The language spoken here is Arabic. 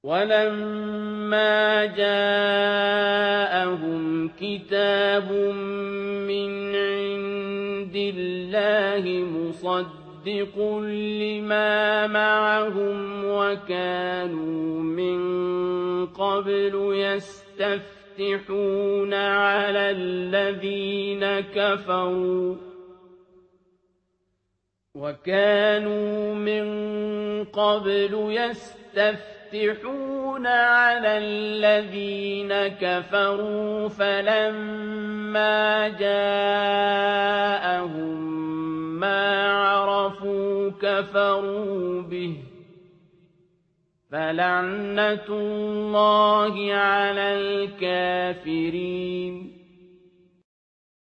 وَلَمَّا جَاءَهُمْ كِتَابٌ مِّنْ عِندِ اللَّهِ مُصَدِّقٌ لِّمَا مَعَهُمْ وَكَانُوا مِن قَبْلُ يَسْتَفْتِحُونَ عَلَى الَّذِينَ كَفَرُوا فَلَمَّا جَاءَهُم مَّا عَرَفُوا كَفَرُوا بِهِ ۚ فَلَعْنَةُ اللَّهِ عَلَى الْكَافِرِينَ